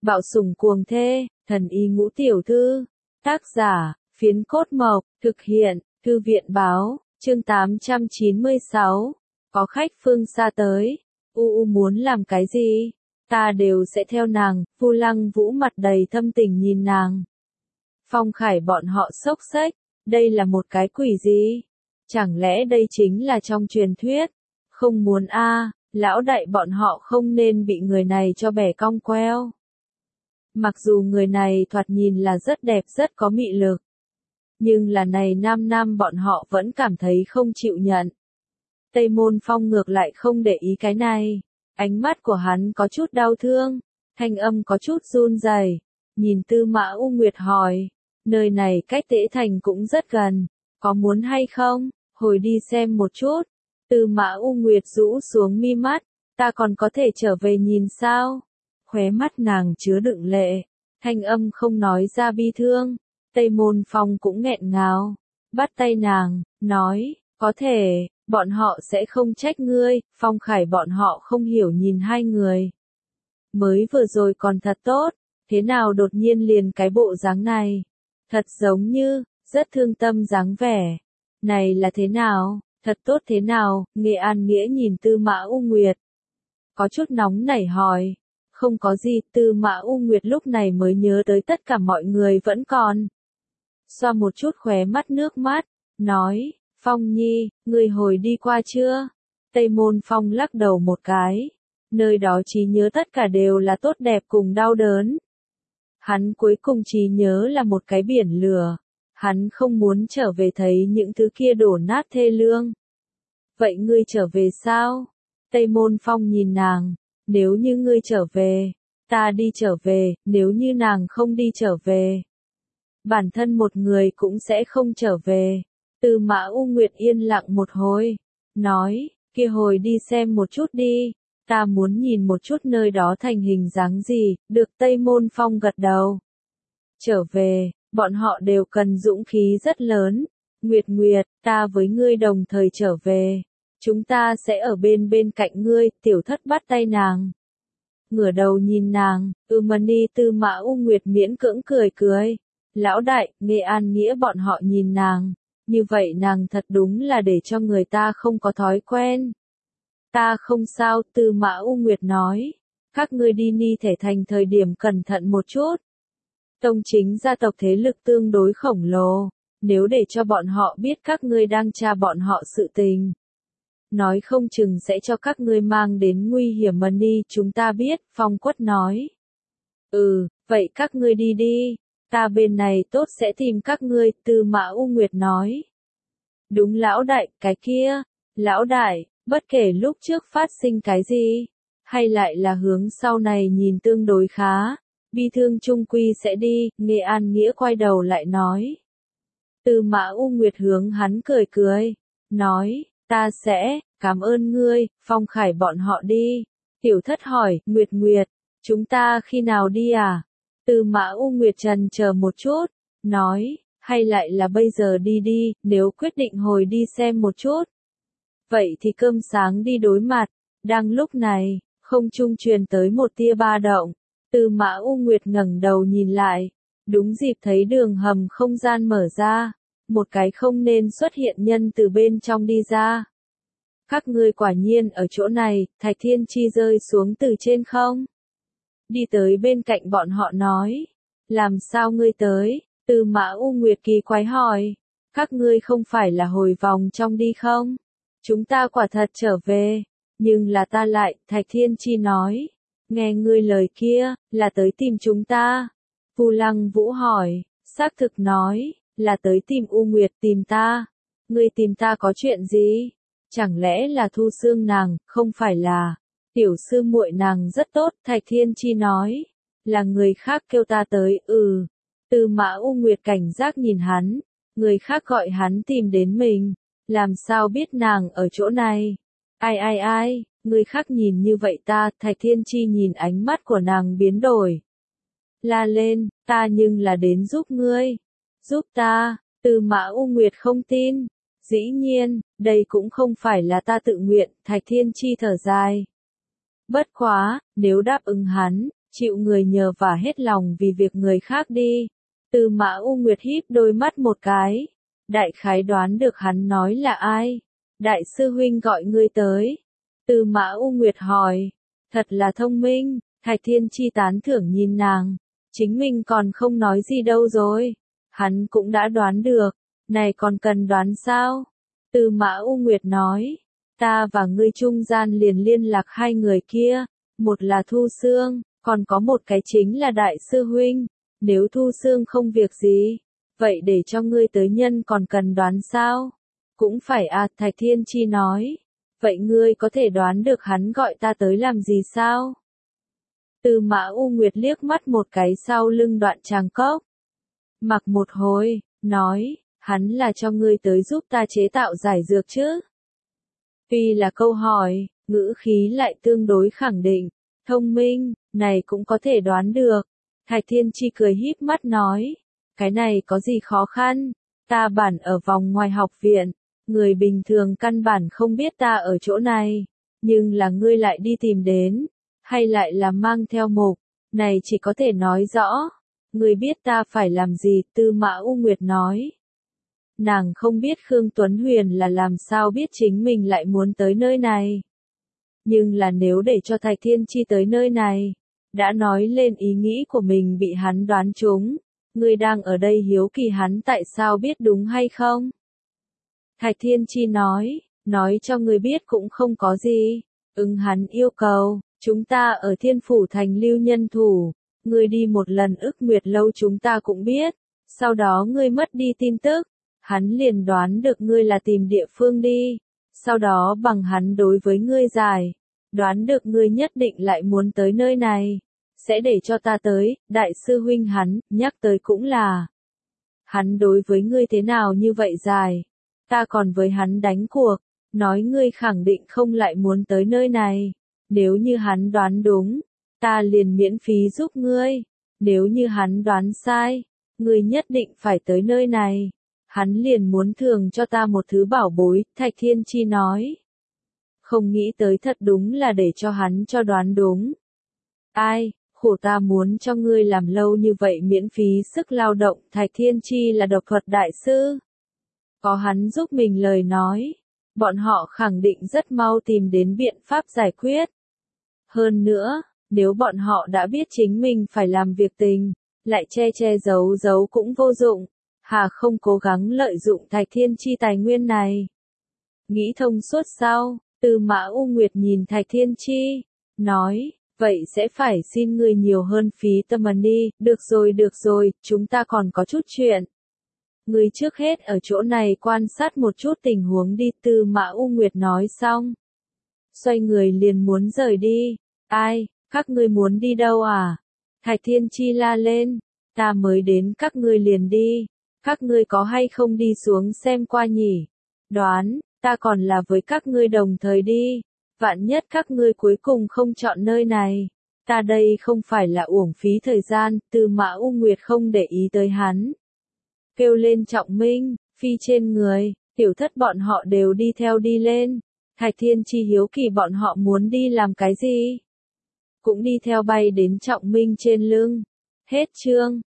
Bạo sủng cuồng thê, thần y ngũ tiểu thư. Tác giả, Phiến Cốt Mộc, thực hiện, Thư viện báo, chương 896. Có khách phương xa tới, muốn làm cái gì? Ta đều sẽ theo nàng. Vu Lăng Vũ mặt đầy thâm tình nhìn nàng. Phong Khải bọn họ sốc xếch, đây là một cái quỷ gì? Chẳng lẽ đây chính là trong truyền thuyết? Không muốn lão đại bọn họ không nên bị người này cho bẻ cong queo. Mặc dù người này thoạt nhìn là rất đẹp rất có mị lực. Nhưng là này nam bọn họ vẫn cảm thấy không chịu nhận. Tây Môn Phong ngược lại không để ý cái này. Ánh mắt của hắn có chút đau thương, thanh âm có chút run rẩy. Nhìn Tư Mã U Nguyệt hỏi, nơi này cách Tế Thành cũng rất gần, có muốn hay không, hồi đi xem một chút. Tư Mã U Nguyệt rũ xuống mi mắt, ta còn có thể trở về nhìn sao? Khóe mắt nàng chứa đựng lệ, thanh âm không nói ra bi thương. Tây Môn Phong cũng nghẹn ngào, bắt tay nàng, nói, có thể, bọn họ sẽ không trách ngươi. Phong Khải bọn họ không hiểu nhìn hai người. Mới vừa rồi còn thật tốt, thế nào đột nhiên liền cái bộ dáng này? Thật giống như, rất thương tâm dáng vẻ. Này là thế nào? Thật tốt thế nào? Nghệ An Nghĩa nhìn Tư Mã U Nguyệt. Có chút nóng nảy hỏi. Không có gì, Tư Mã U Nguyệt lúc này mới nhớ tới tất cả mọi người vẫn còn. Xoa một chút khóe mắt nước mắt, nói, Phong Nhi, ngươi hồi đi qua chưa? Tây Môn Phong lắc đầu một cái. Nơi đó trí nhớ tất cả đều là tốt đẹp cùng đau đớn. Hắn cuối cùng trí nhớ là một cái biển lửa. Hắn không muốn trở về thấy những thứ kia đổ nát thê lương. Vậy ngươi trở về sao? Tây Môn Phong nhìn nàng. Nếu như ngươi trở về, ta đi trở về. Nếu như nàng không đi trở về, bản thân một người cũng sẽ không trở về. Tư Mã U Nguyệt yên lặng một hồi, nói, kia hồi đi xem một chút đi, ta muốn nhìn một chút nơi đó thành hình dáng gì. Được. Tây Môn Phong gật đầu. Trở về, bọn họ đều cần dũng khí rất lớn. Nguyệt Nguyệt, ta với ngươi đồng thời trở về. Chúng ta sẽ ở bên cạnh ngươi. Tiểu Thất bắt tay nàng, ngửa đầu nhìn nàng. Mani. Tư Mã U Nguyệt miễn cưỡng cười. Lão đại, Nghệ An Nghĩa bọn họ nhìn nàng. Như vậy nàng thật đúng là để cho người ta không có thói quen. Ta không sao. Tư Mã U Nguyệt nói. Các ngươi đi Ni Thể Thành thời điểm cẩn thận một chút. Tông chính gia tộc thế lực tương đối khổng lồ. Nếu để cho bọn họ biết các ngươi đang tra bọn họ sự tình, nói không chừng sẽ cho các ngươi mang đến nguy hiểm. Ni, chúng ta biết. Phong Quất nói. Vậy các ngươi đi đi. Ta bên này tốt sẽ tìm các ngươi. Tư Mã U Nguyệt nói. Đúng lão đại, cái kia. Lão đại, bất kể lúc trước phát sinh cái gì, hay lại là hướng sau này nhìn tương đối khá, bi thương chung quy sẽ đi. Nghệ An Nghĩa quay đầu lại nói. Tư Mã U Nguyệt hướng hắn cười. Nói, ta sẽ, cảm ơn ngươi. Phong Khải bọn họ đi. Tiểu Thất hỏi, Nguyệt, chúng ta khi nào đi à? Tư Mã U Nguyệt trần chờ một chút, nói, hay lại là bây giờ đi, nếu quyết định hồi đi xem một chút. Vậy thì cơm sáng đi đối mặt. Đang lúc này, không trung truyền tới một tia ba động. Tư Mã U Nguyệt ngẩng đầu nhìn lại. Đúng dịp thấy đường hầm không gian mở ra. Một cái không nên xuất hiện nhân từ bên trong đi ra. Các ngươi quả nhiên ở chỗ này. Thạch Thiên Chi rơi xuống từ trên không. Đi tới bên cạnh bọn họ nói. Làm sao ngươi tới? Tư Mã U Nguyệt kỳ quái hỏi. Các ngươi không phải là hồi vòng trong đi không? Chúng ta quả thật trở về. Nhưng là ta lại, Thạch Thiên Chi nói. Nghe ngươi lời kia, là tới tìm chúng ta. Vu Lăng Vũ hỏi. Xác thực nói, là tới tìm U Nguyệt. Tìm ta? Ngươi tìm ta có chuyện gì? Chẳng lẽ là thu xương nàng? Không phải là. Tiểu sư muội nàng rất tốt. Thạch Thiên Chi nói. Là người khác kêu ta tới. Tư Mã U Nguyệt cảnh giác nhìn hắn. Người khác gọi hắn tìm đến mình. Làm sao biết nàng ở chỗ này? Ai, người khác nhìn như vậy ta. Thạch Thiên Chi nhìn ánh mắt của nàng biến đổi. La lên, ta nhưng là đến giúp ngươi. Giúp ta. Tư Mã U Nguyệt không tin. Dĩ nhiên, đây cũng không phải là ta tự nguyện. Thạch Thiên Chi thở dài. Bất quá, nếu đáp ứng hắn, chịu người nhờ và hết lòng vì việc người khác đi. Tư Mã U Nguyệt híp đôi mắt một cái, đại khái đoán được hắn nói là ai. Đại sư huynh gọi ngươi tới. Tư Mã U Nguyệt hỏi, thật là thông minh. Thạch Thiên Chi tán thưởng nhìn nàng, chính mình còn không nói gì đâu rồi. Hắn cũng đã đoán được, này còn cần đoán sao? Tư Mã U Nguyệt nói, ta và ngươi trung gian liền liên lạc hai người kia, một là Thu Xương, còn có một cái chính là Đại sư huynh. Nếu Thu Xương không việc gì, vậy để cho ngươi tới nhân còn cần đoán sao? Cũng phải à, Thạch Thiên Chi nói. Vậy ngươi có thể đoán được hắn gọi ta tới làm gì sao? Tư Mã U Nguyệt liếc mắt một cái sau lưng Đoạn Tràng Cốc. Mặc một hồi, nói, hắn là cho ngươi tới giúp ta chế tạo giải dược chứ? Tuy là câu hỏi, ngữ khí lại tương đối khẳng định, thông minh, này cũng có thể đoán được. Thạch Thiên Chi cười híp mắt nói, cái này có gì khó khăn, ta bản ở vòng ngoài học viện, người bình thường căn bản không biết ta ở chỗ này, nhưng là ngươi lại đi tìm đến, hay lại là mang theo mục, này chỉ có thể nói rõ, ngươi biết ta phải làm gì, Tư Mã U Nguyệt nói. Nàng không biết Khương Tuấn Huyền là làm sao biết chính mình lại muốn tới nơi này. Nhưng là nếu để cho Thạch Thiên Chi tới nơi này, đã nói lên ý nghĩ của mình bị hắn đoán trúng, ngươi đang ở đây hiếu kỳ hắn tại sao biết đúng hay không? Thạch Thiên Chi nói cho ngươi biết cũng không có gì, hắn yêu cầu, chúng ta ở Thiên Phủ Thành lưu nhân thủ, ngươi đi một lần Ức Nguyệt Lâu chúng ta cũng biết, sau đó ngươi mất đi tin tức, hắn liền đoán được ngươi là tìm địa phương đi, sau đó bằng hắn đối với ngươi giải, đoán được ngươi nhất định lại muốn tới nơi này, sẽ để cho ta tới, đại sư huynh hắn, nhắc tới cũng là. Hắn đối với ngươi thế nào như vậy dài, ta còn với hắn đánh cuộc, nói ngươi khẳng định không lại muốn tới nơi này, nếu như hắn đoán đúng, ta liền miễn phí giúp ngươi, nếu như hắn đoán sai, ngươi nhất định phải tới nơi này. Hắn liền muốn thưởng cho ta một thứ bảo bối, Thạch Thiên Chi nói. Không nghĩ tới thật đúng là để cho hắn cho đoán đúng. Ai, khổ ta muốn cho ngươi làm lâu như vậy miễn phí sức lao động, Thạch Thiên Chi là độc thuật đại sư. Có hắn giúp mình lời nói, bọn họ khẳng định rất mau tìm đến biện pháp giải quyết. Hơn nữa, nếu bọn họ đã biết chính mình phải làm việc tình, lại che giấu cũng vô dụng. Hà không cố gắng lợi dụng Thạch Thiên Chi tài nguyên này. Nghĩ thông suốt sau, Tư Mã U Nguyệt nhìn Thạch Thiên Chi, nói, vậy sẽ phải xin ngươi nhiều hơn phí tâm đi, được rồi, chúng ta còn có chút chuyện. Ngươi trước hết ở chỗ này quan sát một chút tình huống đi, Tư Mã U Nguyệt nói xong. Xoay người liền muốn rời đi, ai, các ngươi muốn đi đâu à? Thạch Thiên Chi la lên, ta mới đến các ngươi liền đi. Các ngươi có hay không đi xuống xem qua nhỉ? Đoán, ta còn là với các ngươi đồng thời đi. Vạn nhất các ngươi cuối cùng không chọn nơi này. Ta đây không phải là uổng phí thời gian, Tư Mã U Nguyệt không để ý tới hắn. Kêu lên Trọng Minh, phi trên người, tiểu thất bọn họ đều đi theo đi lên. Thạch Thiên Chi hiếu kỳ bọn họ muốn đi làm cái gì? Cũng đi theo bay đến Trọng Minh trên lưng. Hết chương.